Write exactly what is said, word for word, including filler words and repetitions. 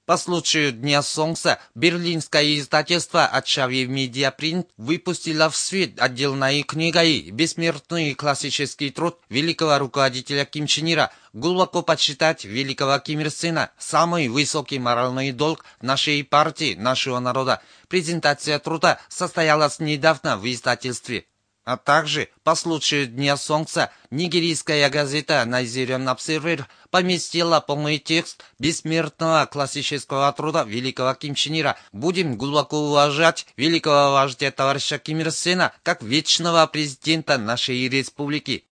По случаю Дня Солнца берлинское издательство Арчави Медиапринт выпустило в свет отдельной книгой бессмертный классический труд великого руководителя Ким Чен Ира. Глубоко почитать великого Ким Ир Сена, самый высокий моральный долг нашей партии, нашего народа. Презентация труда состоялась недавно в издательстве. А также, по случаю Дня Солнца, нигерийская газета Nigerian Observer поместила полный текст бессмертного классического труда великого Ким Чен Ира. Будем глубоко уважать великого вождя товарища Ким Ир Сена как вечного президента нашей республики.